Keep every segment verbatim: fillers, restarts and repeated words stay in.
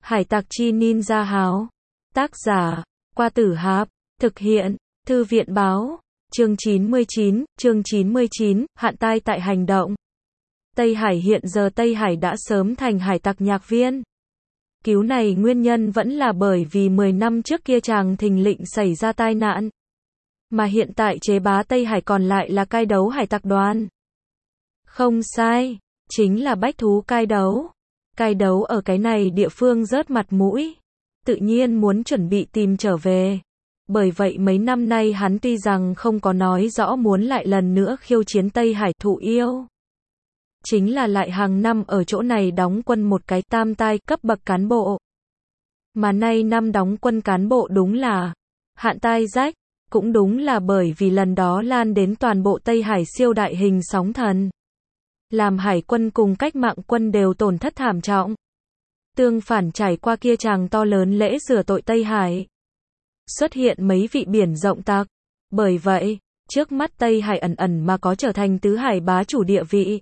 Hải tặc chi ninja háo. Tác giả, Qua Tử Hạp. Thực hiện, Thư viện báo. Chương chín mươi chín, chương chín mươi chín, hạn tai tại hành động. Tây Hải. Hiện giờ Tây Hải đã sớm thành hải tặc nhạc viên. Cứu này nguyên nhân vẫn là bởi vì mười năm trước kia chàng thình lình xảy ra tai nạn. Mà hiện tại chế bá Tây Hải còn lại là cai đấu hải tặc đoàn. Không sai, chính là bách thú cai đấu. Cai đấu ở cái này địa phương rớt mặt mũi, tự nhiên muốn chuẩn bị tìm trở về. Bởi vậy mấy năm nay hắn tuy rằng không có nói rõ muốn lại lần nữa khiêu chiến Tây Hải thụ yêu. Chính là lại hàng năm ở chỗ này đóng quân một cái tam tai cấp bậc cán bộ. Mà nay năm đóng quân cán bộ đúng là hạn tai rách, cũng đúng là bởi vì lần đó lan đến toàn bộ Tây Hải siêu đại hình sóng thần. Làm hải quân cùng cách mạng quân đều tổn thất thảm trọng. Tương phản trải qua kia chàng to lớn lễ rửa tội Tây Hải, xuất hiện mấy vị biển rộng tặc. Bởi vậy, trước mắt Tây Hải ẩn ẩn mà có trở thành tứ hải bá chủ địa vị.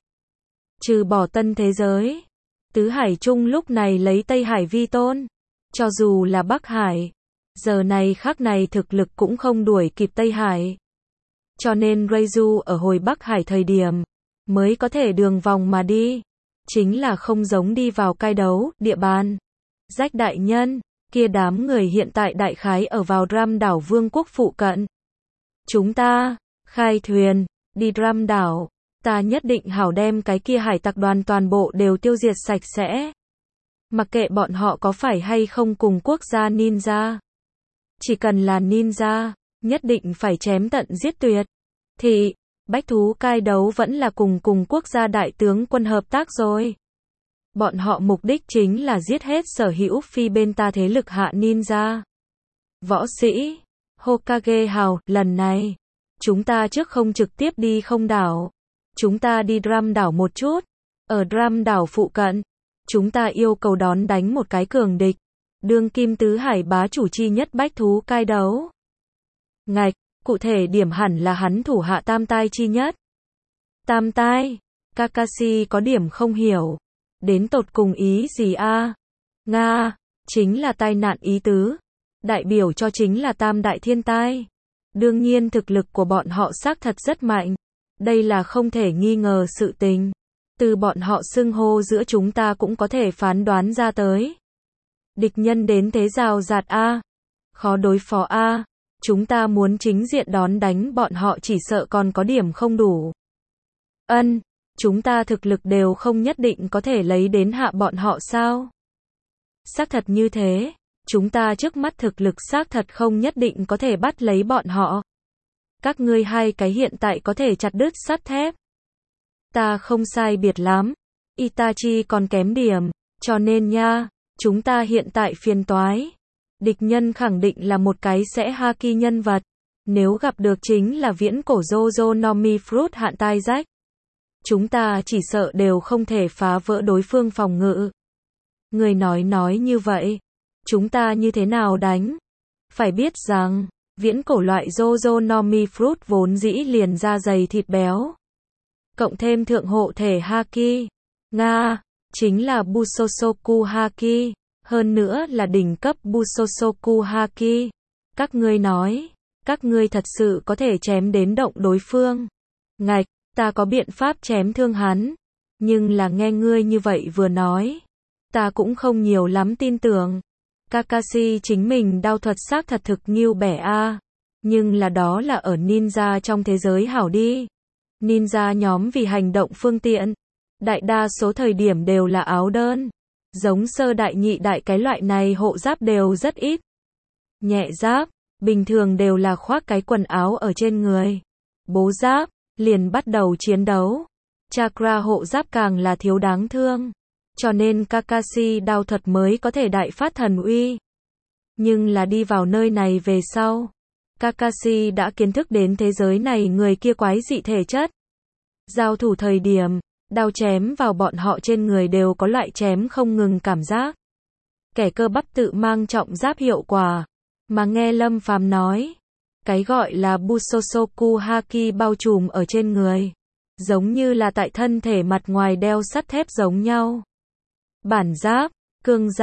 Trừ bỏ tân thế giới, tứ hải chung lúc này lấy Tây Hải vi tôn. Cho dù là Bắc Hải, giờ này khắc này thực lực cũng không đuổi kịp Tây Hải. Cho nên Reizu ở hồi Bắc Hải thời điểm, mới có thể đường vòng mà đi. Chính là không giống đi vào cai đấu, địa bàn. Rách đại nhân, kia đám người hiện tại đại khái ở vào Ram đảo vương quốc phụ cận. Chúng ta, khai thuyền, đi Ram đảo. Ta nhất định hảo đem cái kia hải tặc đoàn toàn bộ đều tiêu diệt sạch sẽ. Mặc kệ bọn họ có phải hay không cùng quốc gia ninja. Chỉ cần là ninja, nhất định phải chém tận giết tuyệt. Thì, bách thú cai đấu vẫn là cùng cùng quốc gia đại tướng quân hợp tác rồi. Bọn họ mục đích chính là giết hết sở hữu phi bên ta thế lực hạ ninja. Võ sĩ, Hokage hào, lần này, chúng ta trước không trực tiếp đi không đảo. Chúng ta đi Ram đảo một chút. Ở Ram đảo phụ cận, chúng ta yêu cầu đón đánh một cái cường địch. Đương kim tứ hải bá chủ chi nhất bách thú cai đấu. Ngạch, cụ thể điểm hẳn là hắn thủ hạ tam tai chi nhất. Tam tai, Kakashi có điểm không hiểu. Đến tột cùng ý gì a? Nga, chính là tai nạn ý tứ. Đại biểu cho chính là tam đại thiên tai. Đương nhiên thực lực của bọn họ xác thật rất mạnh. Đây là không thể nghi ngờ sự tình. Từ bọn họ xưng hô giữa chúng ta cũng có thể phán đoán ra tới. Địch nhân đến thế rào rạt a, khó đối phó a, chúng ta muốn chính diện đón đánh bọn họ chỉ sợ còn có điểm không đủ. Ân, chúng ta thực lực đều không nhất định có thể lấy đến hạ bọn họ sao? Xác thật như thế, chúng ta trước mắt thực lực xác thật không nhất định có thể bắt lấy bọn họ. Các ngươi hai cái hiện tại có thể chặt đứt sắt thép. Ta không sai biệt lắm. Itachi còn kém điểm, cho nên nha, chúng ta hiện tại phiền toái. Địch nhân khẳng định là một cái sẽ haki nhân vật. Nếu gặp được chính là viễn cổ Jojo Nomi Fruit hạn tai rách. Chúng ta chỉ sợ đều không thể phá vỡ đối phương phòng ngự. Người nói nói như vậy. Chúng ta như thế nào đánh? Phải biết rằng, viễn cổ loại Jojo Nomi Fruit vốn dĩ liền da dày thịt béo. Cộng thêm thượng hộ thể haki. Nga, chính là Busosoku haki. Hơn nữa là đỉnh cấp Busosoku haki. Các ngươi nói, các ngươi thật sự có thể chém đến động đối phương. Ngạch, ta có biện pháp chém thương hắn. Nhưng là nghe ngươi như vậy vừa nói. Ta cũng không nhiều lắm tin tưởng. Kakashi chính mình đao thuật xác thật thực nghiêu bẻ a, nhưng là đó là ở ninja trong thế giới hảo đi. Ninja nhóm vì hành động phương tiện, đại đa số thời điểm đều là áo đơn. Giống sơ đại nhị đại cái loại này hộ giáp đều rất ít. Nhẹ giáp, bình thường đều là khoác cái quần áo ở trên người. Bố giáp, liền bắt đầu chiến đấu. Chakra hộ giáp càng là thiếu đáng thương. Cho nên Kakashi đao thuật mới có thể đại phát thần uy. Nhưng là đi vào nơi này về sau, Kakashi đã kiến thức đến thế giới này người kia quái dị thể chất. Giao thủ thời điểm, đao chém vào bọn họ trên người đều có loại chém không ngừng cảm giác. Kẻ cơ bắp tự mang trọng giáp hiệu quả. Mà nghe Lâm Phàm nói, cái gọi là Busosoku haki bao trùm ở trên người. Giống như là tại thân thể mặt ngoài đeo sắt thép giống nhau. Bản giáp, cương giáp,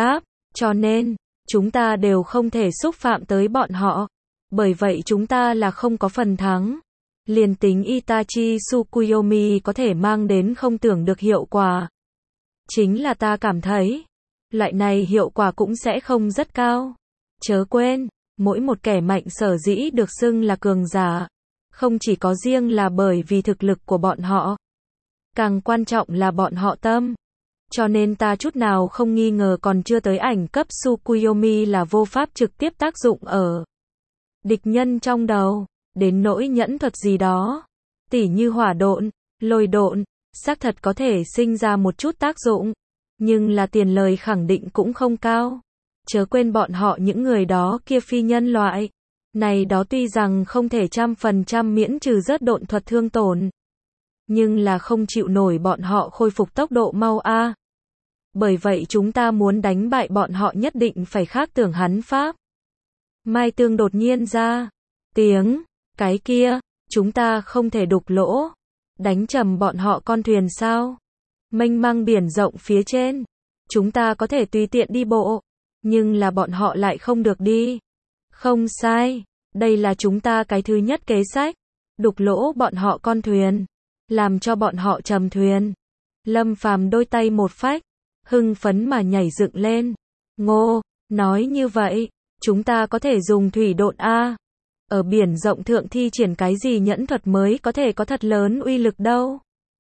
Cho nên, chúng ta đều không thể xúc phạm tới bọn họ. Bởi vậy chúng ta là không có phần thắng. Liền tính Itachi Tsukuyomi có thể mang đến không tưởng được hiệu quả. Chính là ta cảm thấy, loại này hiệu quả cũng sẽ không rất cao. Chớ quên, mỗi một kẻ mạnh sở dĩ được xưng là cường giả, không chỉ có riêng là bởi vì thực lực của bọn họ. Càng quan trọng là bọn họ tâm. Cho nên ta chút nào không nghi ngờ còn chưa tới ảnh cấp Tsukuyomi là vô pháp trực tiếp tác dụng ở địch nhân trong đầu. Đến nỗi nhẫn thuật gì đó, tỉ như hỏa độn, lôi độn, xác thật có thể sinh ra một chút tác dụng, nhưng là tiền lời khẳng định cũng không cao. Chớ quên bọn họ những người đó kia phi nhân loại. Này đó tuy rằng không thể trăm phần trăm miễn trừ rớt độn thuật thương tổn, nhưng là không chịu nổi bọn họ khôi phục tốc độ mau a. Bởi vậy chúng ta muốn đánh bại bọn họ nhất định phải khác tưởng hắn pháp. Mai Tương đột nhiên ra tiếng, cái kia, chúng ta không thể đục lỗ, đánh trầm bọn họ con thuyền sao? Mênh mang biển rộng phía trên, chúng ta có thể tùy tiện đi bộ, nhưng là bọn họ lại không được đi. Không sai, đây là chúng ta cái thứ nhất kế sách, đục lỗ bọn họ con thuyền, làm cho bọn họ trầm thuyền. Lâm Phàm đôi tay một phách, hưng phấn mà nhảy dựng lên. Ngô, nói như vậy, chúng ta có thể dùng thủy độn a. Ở biển rộng thượng thi triển cái gì nhẫn thuật mới có thể có thật lớn uy lực đâu.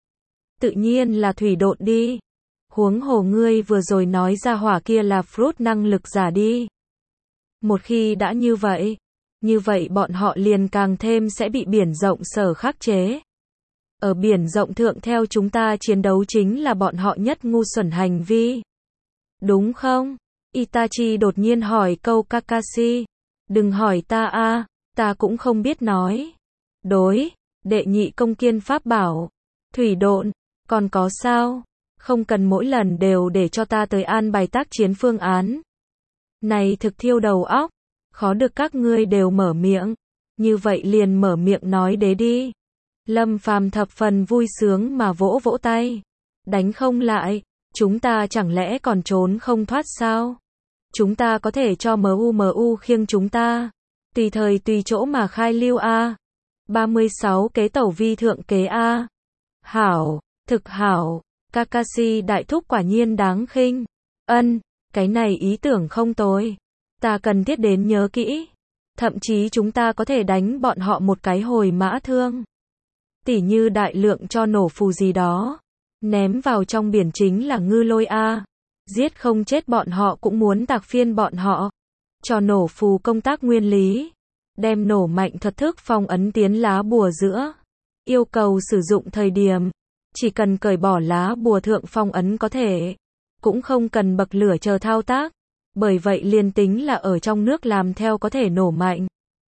Tự nhiên là thủy độn đi. Huống hồ ngươi vừa rồi nói ra hỏa kia là fruit năng lực giả đi. Một khi đã như vậy, như vậy bọn họ liền càng thêm sẽ bị biển rộng sở khắc chế. Ở biển rộng thượng theo chúng ta chiến đấu chính là bọn họ nhất ngu xuẩn hành vi. Đúng không? Itachi đột nhiên hỏi câu Kakashi. Đừng hỏi ta a, ta cũng không biết nói. Đối, đệ nhị công kiên pháp bảo. Thủy độn, còn có sao? Không cần mỗi lần đều để cho ta tới an bài tác chiến phương án. Này thực thiêu đầu óc, khó được các ngươi đều mở miệng. Như vậy liền mở miệng nói đế đi. Lâm Phàm thập phần vui sướng mà vỗ vỗ tay. Đánh không lại, chúng ta chẳng lẽ còn trốn không thoát sao? Chúng ta có thể cho em u em u khiêng chúng ta. Tùy thời tùy chỗ mà khai lưu a. ba mươi sáu kế tẩu vi thượng kế a. Hảo, thực hảo, Kakashi đại thúc quả nhiên đáng khinh. Ân, cái này ý tưởng không tồi. Ta cần thiết đến nhớ kỹ. Thậm chí chúng ta có thể đánh bọn họ một cái hồi mã thương. Tỉ như đại lượng cho nổ phù gì đó. Ném vào trong biển chính là ngư lôi a. Giết không chết bọn họ cũng muốn tạc phiên bọn họ. Cho nổ phù công tác nguyên lý. Đem nổ mạnh thuật thức phong ấn tiến lá bùa giữa. Yêu cầu sử dụng thời điểm. Chỉ cần cởi bỏ lá bùa thượng phong ấn có thể. Cũng không cần bậc lửa chờ thao tác. Bởi vậy liền tính là ở trong nước làm theo có thể nổ mạnh.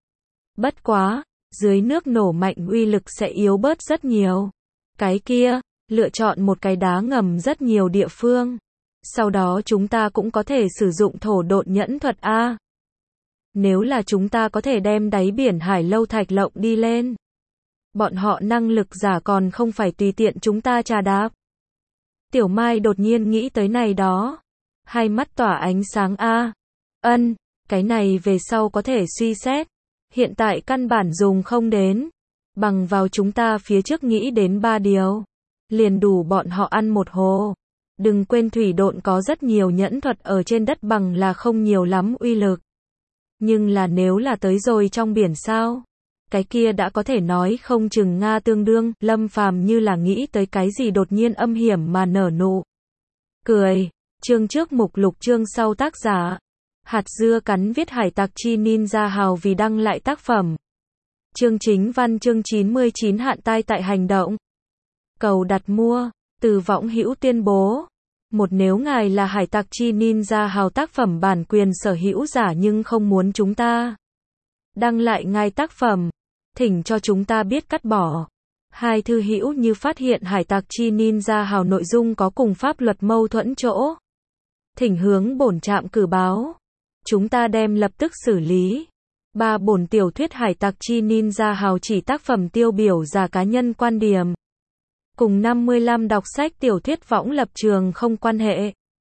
Bất quá, dưới nước nổ mạnh uy lực sẽ yếu bớt rất nhiều. Cái kia, lựa chọn một cái đá ngầm rất nhiều địa phương. Sau đó chúng ta cũng có thể sử dụng thổ độn nhẫn thuật A. Nếu là chúng ta có thể đem đáy biển hải lâu thạch lộng đi lên. Bọn họ năng lực giả còn không phải tùy tiện chúng ta trà đạp. Tiểu Mai đột nhiên nghĩ tới này đó. Hai mắt tỏa ánh sáng A. Ân, cái này về sau có thể suy xét. Hiện tại căn bản dùng không đến. Bằng vào chúng ta phía trước nghĩ đến ba điều. Liền đủ bọn họ ăn một hồ. Đừng quên thủy độn có rất nhiều nhẫn thuật ở trên đất bằng là không nhiều lắm uy lực. Nhưng là nếu là tới rồi trong biển sao? Cái kia đã có thể nói không chừng Nga tương đương. Lâm Phàm như là nghĩ tới cái gì đột nhiên âm hiểm mà nở nụ. Cười. Chương trước mục lục chương sau tác giả. Hạt dưa cắn viết hải tặc chi ninja hào vì đăng lại tác phẩm. Chương chính văn chương chín mươi chín hạn tai tại hành động. Cầu đặt mua. Từ Võng Hữu tuyên bố. Một nếu ngài là hải tặc chi ninja hào tác phẩm bản quyền sở hữu giả nhưng không muốn chúng ta đăng lại ngài tác phẩm, thỉnh cho chúng ta biết cắt bỏ. Hai thư hữu như phát hiện hải tặc chi ninja hào nội dung có cùng pháp luật mâu thuẫn chỗ, thỉnh hướng bổn trạm cử báo. Chúng ta đem lập tức xử lý. Ba bổn tiểu thuyết hải tặc chi ninja hào chỉ tác phẩm tiêu biểu giả cá nhân quan điểm. Cùng năm mươi lăm đọc sách tiểu thuyết võng lập trường không quan hệ.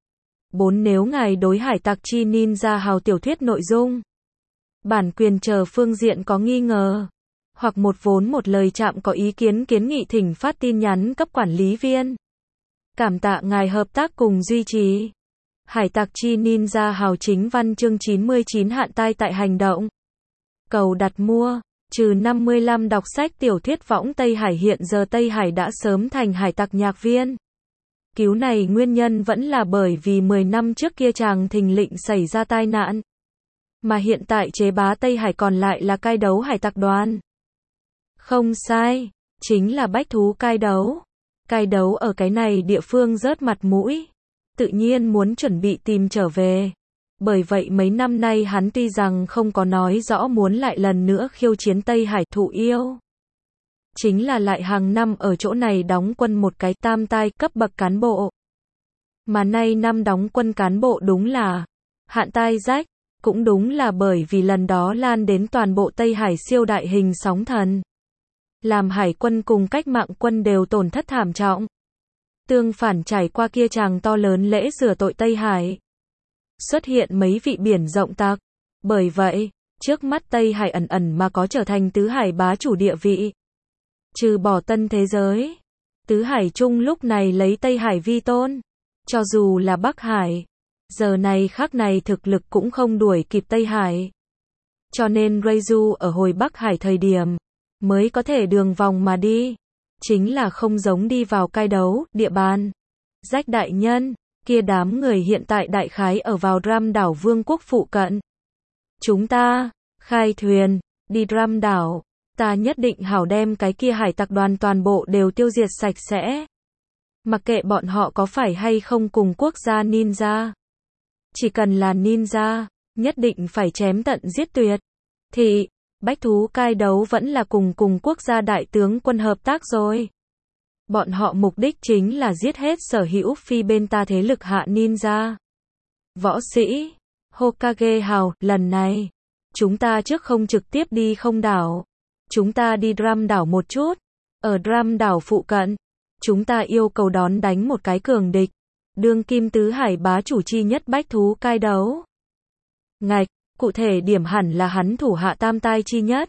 bốn Nếu ngài đối Hải tặc chi ninja hào tiểu thuyết nội dung, bản quyền chờ phương diện có nghi ngờ, hoặc một vốn một lời chạm có ý kiến kiến nghị thỉnh phát tin nhắn cấp quản lý viên. Cảm tạ ngài hợp tác cùng duy trì. Hải tặc chi ninja hào chính văn chương chín mươi chín hạn tai tại hành động. Cầu đặt mua. Trừ năm mươi lăm đọc sách tiểu thuyết võng Tây Hải hiện giờ Tây Hải đã sớm thành hải tặc nhạc viên. Cứu này nguyên nhân vẫn là bởi vì mười năm trước kia chàng thình lình xảy ra tai nạn. Mà hiện tại chế bá Tây Hải còn lại là cai đấu hải tặc đoàn. Không sai, chính là bách thú cai đấu. Cai đấu ở cái này địa phương rớt mặt mũi. Tự nhiên muốn chuẩn bị tìm trở về. Bởi vậy mấy năm nay hắn tuy rằng không có nói rõ muốn lại lần nữa khiêu chiến Tây Hải thụ yêu. Chính là lại hàng năm ở chỗ này đóng quân một cái tam tai cấp bậc cán bộ. Mà nay năm đóng quân cán bộ đúng là hạn tai rách, cũng đúng là bởi vì lần đó lan đến toàn bộ Tây Hải siêu đại hình sóng thần. Làm hải quân cùng cách mạng quân đều tổn thất thảm trọng. Tương phản trải qua kia chàng to lớn lễ rửa tội Tây Hải. Xuất hiện mấy vị biển rộng tặc. Bởi vậy, trước mắt Tây Hải ẩn ẩn mà có trở thành tứ hải bá chủ địa vị. Trừ bỏ tân thế giới, tứ hải chung lúc này lấy Tây Hải vi tôn. Cho dù là Bắc Hải, giờ này khắc này thực lực cũng không đuổi kịp Tây Hải. Cho nên Reizu ở hồi Bắc Hải thời điểm, mới có thể đường vòng mà đi. Chính là không giống đi vào cai đấu, địa bàn. Rách đại nhân, kia đám người hiện tại đại khái ở vào Ram đảo Vương quốc phụ cận. Chúng ta, khai thuyền, đi Ram đảo. Ta nhất định hảo đem cái kia hải tặc đoàn toàn bộ đều tiêu diệt sạch sẽ. Mặc kệ bọn họ có phải hay không cùng quốc gia ninja. Chỉ cần là ninja, nhất định phải chém tận giết tuyệt. Thì, bách thú cai đấu vẫn là cùng cùng quốc gia đại tướng quân hợp tác rồi. Bọn họ mục đích chính là giết hết sở hữu phi bên ta thế lực hạ ninja. Võ sĩ, Hokage hào, lần này, chúng ta trước không trực tiếp đi không đảo. Chúng ta đi Drum đảo một chút. Ở Drum đảo phụ cận, chúng ta yêu cầu đón đánh một cái cường địch. Đương kim tứ hải bá chủ chi nhất bách thú cai đấu. Ngạch, cụ thể điểm hẳn là hắn thủ hạ tam tai chi nhất.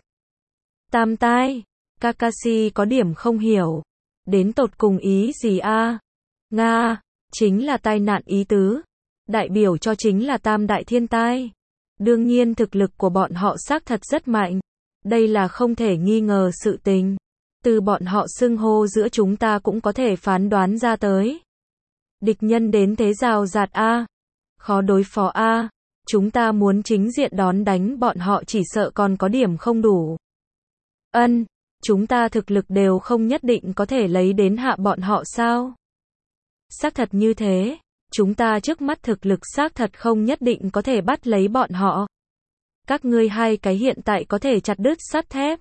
Tam tai, Kakashi có điểm không hiểu. Đến tột cùng ý gì a? Nga, chính là tai nạn ý tứ. Đại biểu cho chính là tam đại thiên tai. Đương nhiên thực lực của bọn họ xác thật rất mạnh. Đây là không thể nghi ngờ sự tình. Từ bọn họ xưng hô giữa chúng ta cũng có thể phán đoán ra tới. Địch nhân đến thế rào rạt a, khó đối phó a. Chúng ta muốn chính diện đón đánh bọn họ chỉ sợ còn có điểm không đủ. Ân, chúng ta thực lực đều không nhất định có thể lấy đến hạ bọn họ sao? Xác thật như thế, chúng ta trước mắt thực lực xác thật không nhất định có thể bắt lấy bọn họ. Các ngươi hai cái hiện tại có thể chặt đứt sắt thép.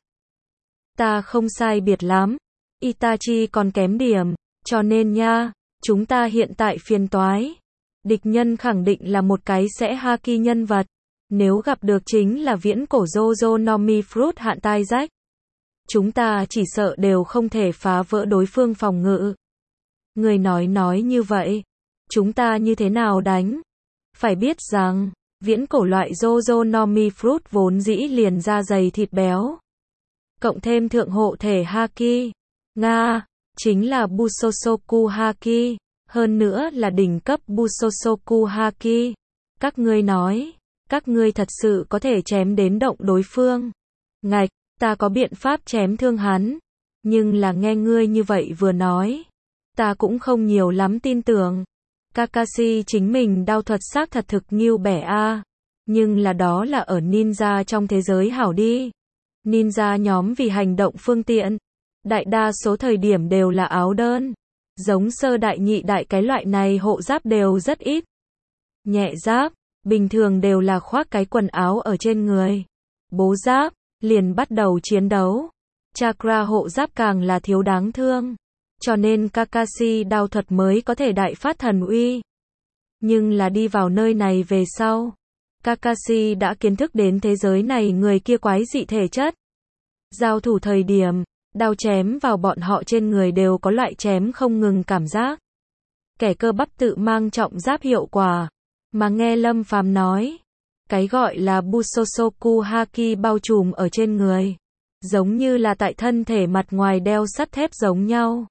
Ta không sai biệt lắm. Itachi còn kém điểm. Cho nên nha, chúng ta hiện tại phiền toái. Địch nhân khẳng định là một cái sẽ haki nhân vật. Nếu gặp được chính là viễn cổ Jojo Nomi Fruit hạn tai rách. Chúng ta chỉ sợ đều không thể phá vỡ đối phương phòng ngự. Người nói nói như vậy. Chúng ta như thế nào đánh? Phải biết rằng, viễn cổ loại Jojo Nomi Fruit vốn dĩ liền da dày thịt béo. Cộng thêm thượng hộ thể haki. Nga, chính là Busosoku haki. Hơn nữa là đỉnh cấp Busosoku haki. Các ngươi nói, các ngươi thật sự có thể chém đến động đối phương. Ngạch, ta có biện pháp chém thương hắn. Nhưng là nghe ngươi như vậy vừa nói. Ta cũng không nhiều lắm tin tưởng. Kakashi chính mình đao thuật xác thật thực nghiêu bẻ a. Nhưng là đó là ở ninja trong thế giới hảo đi. Ninja nhóm vì hành động phương tiện. Đại đa số thời điểm đều là áo đơn. Giống sơ đại nhị đại cái loại này hộ giáp đều rất ít. Nhẹ giáp, bình thường đều là khoác cái quần áo ở trên người. Bố giáp, liền bắt đầu chiến đấu. Chakra hộ giáp càng là thiếu đáng thương. Cho nên Kakashi đao thuật mới có thể đại phát thần uy. Nhưng là đi vào nơi này về sau. Kakashi đã kiến thức đến thế giới này người kia quái dị thể chất. Giao thủ thời điểm, đao chém vào bọn họ trên người đều có loại chém không ngừng cảm giác. Kẻ cơ bắp tự mang trọng giáp hiệu quả, Mà nghe Lâm Phàm nói, cái gọi là Busosoku Haki bao trùm ở trên người, giống như là tại thân thể mặt ngoài đeo sắt thép giống nhau.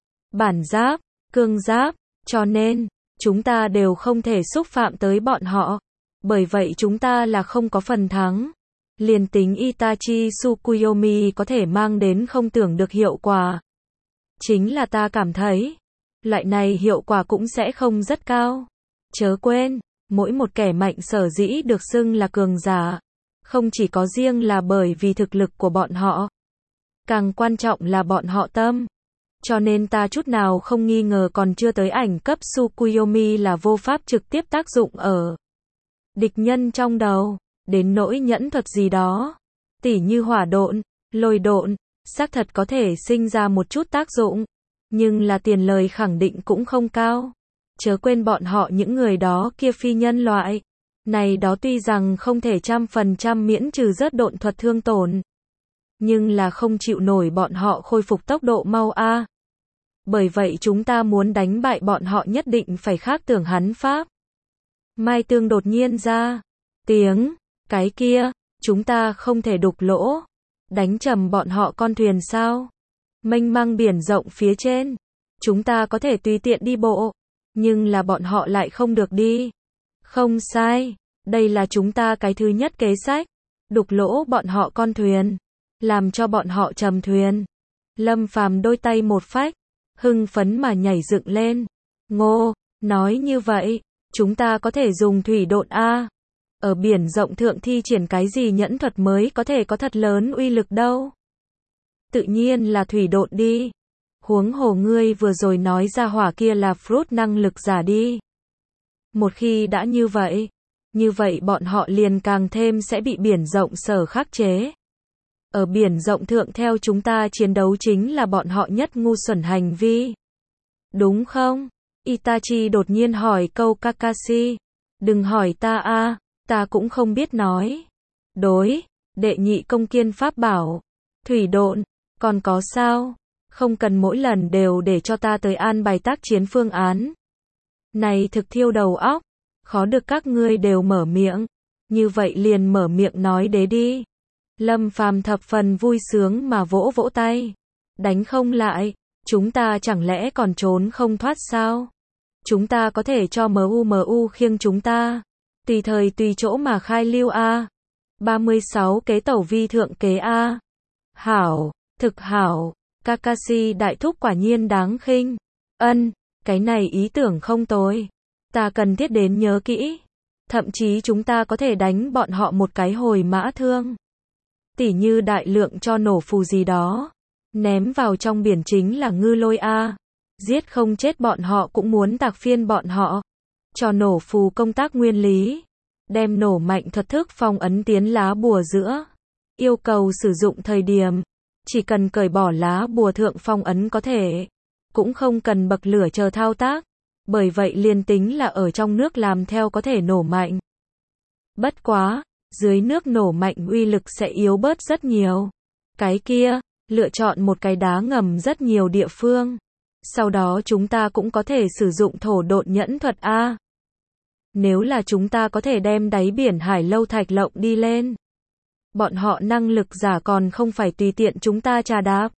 Bản giáp, cương giáp, cho nên, chúng ta đều không thể xúc phạm tới bọn họ. Bởi vậy chúng ta là không có phần thắng. Liền tính Itachi Tsukuyomi có thể mang đến không tưởng được hiệu quả. Chính là ta cảm thấy, loại này hiệu quả cũng sẽ không rất cao. Chớ quên, mỗi một kẻ mạnh sở dĩ được xưng là cường giả, không chỉ có riêng là bởi vì thực lực của bọn họ. Càng quan trọng là bọn họ tâm. Cho nên ta chút nào không nghi ngờ còn chưa tới ảnh cấp Tsukuyomi là vô pháp trực tiếp tác dụng ở địch nhân trong đầu. Đến nỗi nhẫn thuật gì đó, tỉ như hỏa độn, lôi độn, xác thật có thể sinh ra một chút tác dụng, nhưng là tiền lời khẳng định cũng không cao. Chớ quên bọn họ những người đó kia phi nhân loại, này đó tuy rằng không thể trăm phần trăm miễn trừ rớt độn thuật thương tổn, nhưng là không chịu nổi bọn họ khôi phục tốc độ mau a. Bởi vậy chúng ta muốn đánh bại bọn họ nhất định phải khác tưởng hắn pháp. Mai Tương đột nhiên ra tiếng, cái kia, chúng ta không thể đục lỗ, đánh trầm bọn họ con thuyền sao? Mênh mang biển rộng phía trên, chúng ta có thể tùy tiện đi bộ, nhưng là bọn họ lại không được đi. Không sai, đây là chúng ta cái thứ nhất kế sách, đục lỗ bọn họ con thuyền, làm cho bọn họ trầm thuyền. Lâm Phàm đôi tay một phách, hưng phấn mà nhảy dựng lên. Ngô, nói như vậy, chúng ta có thể dùng thủy độn a. Ở biển rộng thượng thi triển cái gì nhẫn thuật mới có thể có thật lớn uy lực đâu. Tự nhiên là thủy độn đi. Huống hồ ngươi vừa rồi nói ra hỏa kia là fruit năng lực giả đi. Một khi đã như vậy, như vậy bọn họ liền càng thêm sẽ bị biển rộng sở khắc chế. Ở biển rộng thượng theo chúng ta chiến đấu chính là bọn họ nhất ngu xuẩn hành vi. Đúng không? Itachi đột nhiên hỏi câu Kakashi. Đừng hỏi ta a, ta cũng không biết nói. Đối, đệ nhị công kiên pháp bảo. Thủy độn, còn có sao? Không cần mỗi lần đều để cho ta tới an bài tác chiến phương án. Này thực thiêu đầu óc, khó được các ngươi đều mở miệng. Như vậy liền mở miệng nói đế đi. Lâm Phàm thập phần vui sướng mà vỗ vỗ tay. Đánh không lại, chúng ta chẳng lẽ còn trốn không thoát sao? Chúng ta có thể cho em u em u khiêng chúng ta. Tùy thời tùy chỗ mà khai lưu a. ba mươi sáu kế tẩu vi thượng kế a. Hảo, thực hảo, Kakashi đại thúc quả nhiên đáng khinh. Ân, cái này ý tưởng không tồi. Ta cần thiết đến nhớ kỹ. Thậm chí chúng ta có thể đánh bọn họ một cái hồi mã thương. Tỉ như đại lượng cho nổ phù gì đó. Ném vào trong biển chính là ngư lôi a. Giết không chết bọn họ cũng muốn tạc phiên bọn họ. Cho nổ phù công tác nguyên lý. Đem nổ mạnh thuật thức phong ấn tiến lá bùa giữa. Yêu cầu sử dụng thời điểm. Chỉ cần cởi bỏ lá bùa thượng phong ấn có thể. Cũng không cần bậc lửa chờ thao tác. Bởi vậy liền tính là ở trong nước làm theo có thể nổ mạnh. Bất quá, dưới nước nổ mạnh uy lực sẽ yếu bớt rất nhiều. Cái kia, lựa chọn một cái đá ngầm rất nhiều địa phương. Sau đó chúng ta cũng có thể sử dụng thổ độn nhẫn thuật A. Nếu là chúng ta có thể đem đáy biển hải lâu thạch lộng đi lên. Bọn họ năng lực giả còn không phải tùy tiện chúng ta trà đạp.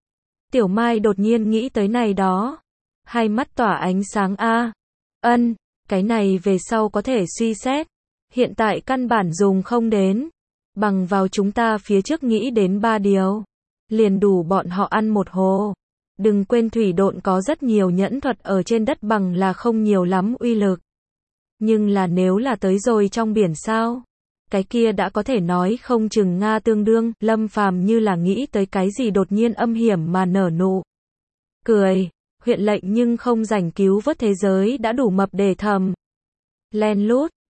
Tiểu Mai đột nhiên nghĩ tới này đó. Hai mắt tỏa ánh sáng A. Ân, cái này về sau có thể suy xét. Hiện tại căn bản dùng không đến. Bằng vào chúng ta phía trước nghĩ đến ba điều. Liền đủ bọn họ ăn một hồ. Đừng quên thủy độn có rất nhiều nhẫn thuật ở trên đất bằng là không nhiều lắm uy lực. Nhưng là nếu là tới rồi trong biển sao? Cái kia đã có thể nói không chừng Nga tương đương. Lâm Phàm như là nghĩ tới cái gì đột nhiên âm hiểm mà nở nụ. Cười, huyện lệnh nhưng không rảnh cứu vớt thế giới đã đủ mập để thầm. Len lút,